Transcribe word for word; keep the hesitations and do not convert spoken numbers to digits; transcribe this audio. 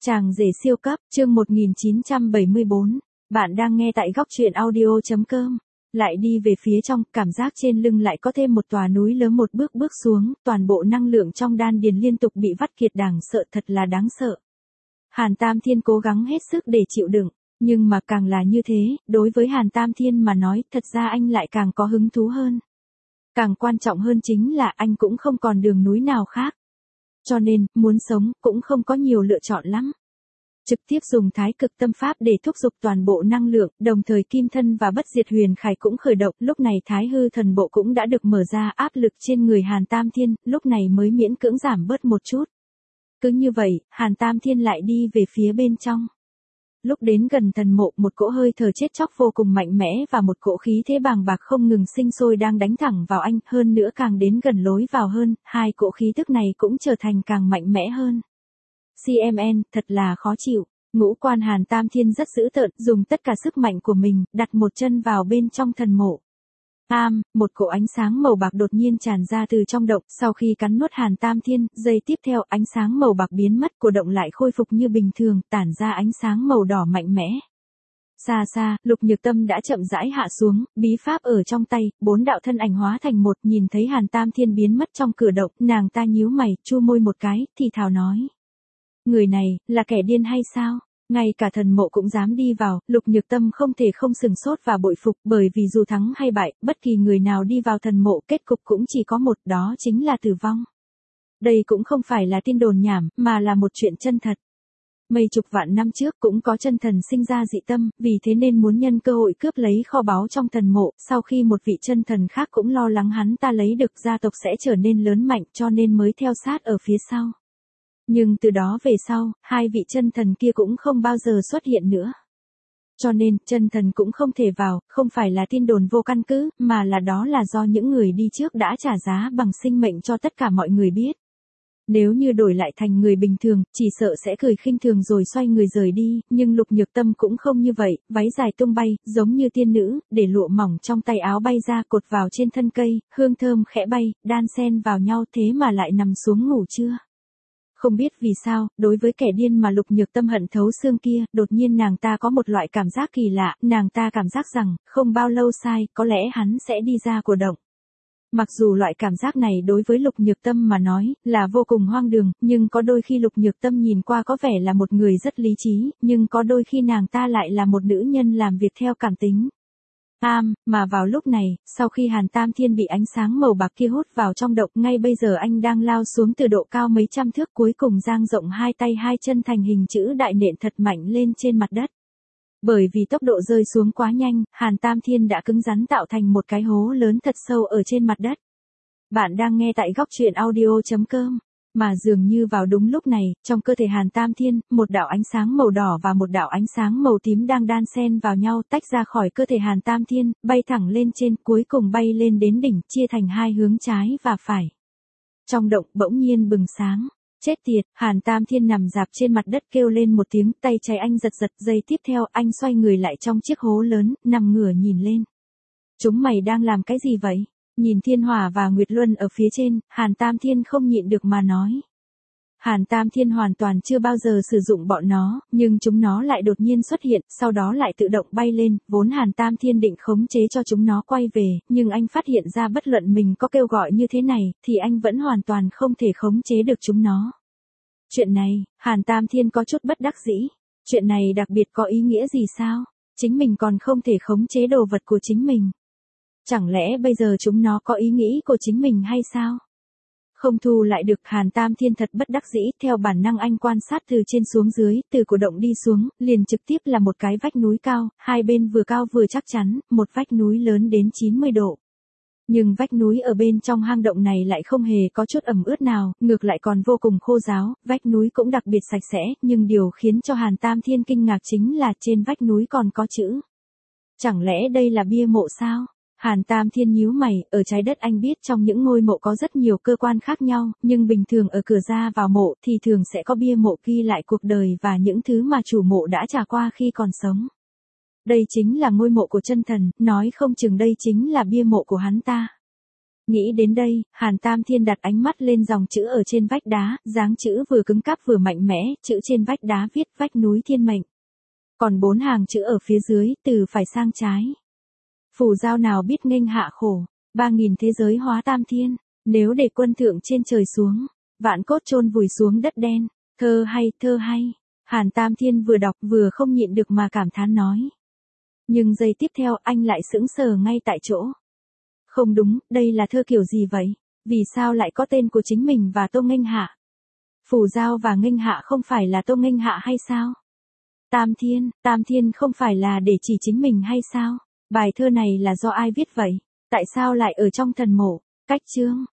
Chàng rể siêu cấp, chương một nghìn chín trăm bảy mươi bốn. Bạn đang nghe tại góc truyện audio chấm com. Lại đi về phía trong, cảm giác trên lưng lại có thêm một tòa núi lớn, một bước bước xuống, toàn bộ năng lượng trong đan điền liên tục bị vắt kiệt, đáng sợ, thật là đáng sợ. Hàn Tam Thiên cố gắng hết sức để chịu đựng, nhưng mà càng là như thế, đối với Hàn Tam Thiên mà nói, thật ra anh lại càng có hứng thú hơn. Càng quan trọng hơn chính là anh cũng không còn đường núi nào khác. Cho nên, muốn sống, cũng không có nhiều lựa chọn lắm. Trực tiếp dùng thái cực tâm pháp để thúc giục toàn bộ năng lượng, đồng thời kim thân và bất diệt huyền khải cũng khởi động, lúc này thái hư thần bộ cũng đã được mở ra, áp lực trên người Hàn Tam Thiên, lúc này mới miễn cưỡng giảm bớt một chút. Cứ như vậy, Hàn Tam Thiên lại đi về phía bên trong. Lúc đến gần thần mộ, một cỗ hơi thở chết chóc vô cùng mạnh mẽ và một cỗ khí thế bàng bạc không ngừng sinh sôi đang đánh thẳng vào anh, hơn nữa càng đến gần lối vào hơn, hai cỗ khí tức này cũng trở thành càng mạnh mẽ hơn. xê em en, thật là khó chịu. Ngũ quan Hàn Tam Thiên rất dữ tợn, dùng tất cả sức mạnh của mình, đặt một chân vào bên trong thần mộ. Am, một cỗ ánh sáng màu bạc đột nhiên tràn ra từ trong động, sau khi cắn nuốt Hàn Tam Thiên, giây tiếp theo ánh sáng màu bạc biến mất, của động lại khôi phục như bình thường, tản ra ánh sáng màu đỏ mạnh mẽ. Xa xa, Lục Nhược Tâm đã chậm rãi hạ xuống, bí pháp ở trong tay, bốn đạo thân ảnh hóa thành một, nhìn thấy Hàn Tam Thiên biến mất trong cửa động, nàng ta nhíu mày, chu môi một cái, thì thào nói. Người này, là kẻ điên hay sao? Ngay cả thần mộ cũng dám đi vào, Lục Nhược Tâm không thể không sừng sốt và bội phục, bởi vì dù thắng hay bại, bất kỳ người nào đi vào thần mộ kết cục cũng chỉ có một, đó chính là tử vong. Đây cũng không phải là tin đồn nhảm, mà là một chuyện chân thật. Mấy chục vạn năm trước cũng có chân thần sinh ra dị tâm, vì thế nên muốn nhân cơ hội cướp lấy kho báu trong thần mộ, sau khi một vị chân thần khác cũng lo lắng hắn ta lấy được gia tộc sẽ trở nên lớn mạnh cho nên mới theo sát ở phía sau. Nhưng từ đó về sau, hai vị chân thần kia cũng không bao giờ xuất hiện nữa. Cho nên, chân thần cũng không thể vào, không phải là tin đồn vô căn cứ, mà là đó là do những người đi trước đã trả giá bằng sinh mệnh cho tất cả mọi người biết. Nếu như đổi lại thành người bình thường, chỉ sợ sẽ cười khinh thường rồi xoay người rời đi, nhưng Lục Nhược Tâm cũng không như vậy, váy dài tung bay, giống như tiên nữ, để lụa mỏng trong tay áo bay ra cột vào trên thân cây, hương thơm khẽ bay, đan xen vào nhau thế mà lại nằm xuống ngủ chưa. Không biết vì sao, đối với kẻ điên mà Lục Nhược Tâm hận thấu xương kia, đột nhiên nàng ta có một loại cảm giác kỳ lạ, nàng ta cảm giác rằng, không bao lâu sai, có lẽ hắn sẽ đi ra của động. Mặc dù loại cảm giác này đối với Lục Nhược Tâm mà nói, là vô cùng hoang đường, nhưng có đôi khi Lục Nhược Tâm nhìn qua có vẻ là một người rất lý trí, nhưng có đôi khi nàng ta lại là một nữ nhân làm việc theo cảm tính. Am, mà vào lúc này, sau khi Hàn Tam Thiên bị ánh sáng màu bạc kia hút vào trong động, ngay bây giờ anh đang lao xuống từ độ cao mấy trăm thước, cuối cùng dang rộng hai tay hai chân thành hình chữ đại nện thật mạnh lên trên mặt đất. Bởi vì tốc độ rơi xuống quá nhanh, Hàn Tam Thiên đã cứng rắn tạo thành một cái hố lớn thật sâu ở trên mặt đất. Bạn đang nghe tại góc truyện audio chấm com. Mà dường như vào đúng lúc này, trong cơ thể Hàn Tam Thiên, một đạo ánh sáng màu đỏ và một đạo ánh sáng màu tím đang đan xen vào nhau, tách ra khỏi cơ thể Hàn Tam Thiên, bay thẳng lên trên, cuối cùng bay lên đến đỉnh, chia thành hai hướng trái và phải. Trong động bỗng nhiên bừng sáng. Chết tiệt, Hàn Tam Thiên nằm rạp trên mặt đất kêu lên một tiếng, tay trái anh giật giật, giây tiếp theo anh xoay người lại trong chiếc hố lớn, nằm ngửa nhìn lên. Chúng mày đang làm cái gì vậy? Nhìn Thiên Hỏa và Nguyệt Luân ở phía trên, Hàn Tam Thiên không nhịn được mà nói. Hàn Tam Thiên hoàn toàn chưa bao giờ sử dụng bọn nó, nhưng chúng nó lại đột nhiên xuất hiện, sau đó lại tự động bay lên, vốn Hàn Tam Thiên định khống chế cho chúng nó quay về, nhưng anh phát hiện ra bất luận mình có kêu gọi như thế này, thì anh vẫn hoàn toàn không thể khống chế được chúng nó. Chuyện này, Hàn Tam Thiên có chút bất đắc dĩ. Chuyện này đặc biệt có ý nghĩa gì sao? Chính mình còn không thể khống chế đồ vật của chính mình. Chẳng lẽ bây giờ chúng nó có ý nghĩ của chính mình hay sao? Không thu lại được, Hàn Tam Thiên thật bất đắc dĩ, theo bản năng anh quan sát từ trên xuống dưới, từ cổ động đi xuống, liền trực tiếp là một cái vách núi cao, hai bên vừa cao vừa chắc chắn, một vách núi lớn đến chín mươi độ. Nhưng vách núi ở bên trong hang động này lại không hề có chút ẩm ướt nào, ngược lại còn vô cùng khô ráo, vách núi cũng đặc biệt sạch sẽ, nhưng điều khiến cho Hàn Tam Thiên kinh ngạc chính là trên vách núi còn có chữ. Chẳng lẽ đây là bia mộ sao? Hàn Tam Thiên nhíu mày, ở trái đất anh biết trong những ngôi mộ có rất nhiều cơ quan khác nhau, nhưng bình thường ở cửa ra vào mộ thì thường sẽ có bia mộ ghi lại cuộc đời và những thứ mà chủ mộ đã trải qua khi còn sống. Đây chính là ngôi mộ của chân thần, nói không chừng đây chính là bia mộ của hắn ta. Nghĩ đến đây, Hàn Tam Thiên đặt ánh mắt lên dòng chữ ở trên vách đá, dáng chữ vừa cứng cáp vừa mạnh mẽ, chữ trên vách đá viết vách núi thiên mệnh. Còn bốn hàng chữ ở phía dưới, từ phải sang trái. Phù giao nào biết nghênh hạ khổ, ba nghìn thế giới hóa tam thiên, nếu để quân thượng trên trời xuống, vạn cốt chôn vùi xuống đất đen. Thơ hay, thơ hay. Hàn Tam Thiên vừa đọc vừa không nhịn được mà cảm thán nói. Nhưng giây tiếp theo anh lại sững sờ ngay tại chỗ. Không đúng, đây là thơ kiểu gì vậy? Vì sao lại có tên của chính mình và Tô Nghênh Hạ? Phù giao và Nghênh Hạ không phải là Tô Nghênh Hạ hay sao? Tam Thiên, Tam Thiên không phải là để chỉ chính mình hay sao? Bài thơ này là do ai viết vậy? Tại sao lại ở trong thần mộ? Cách chương.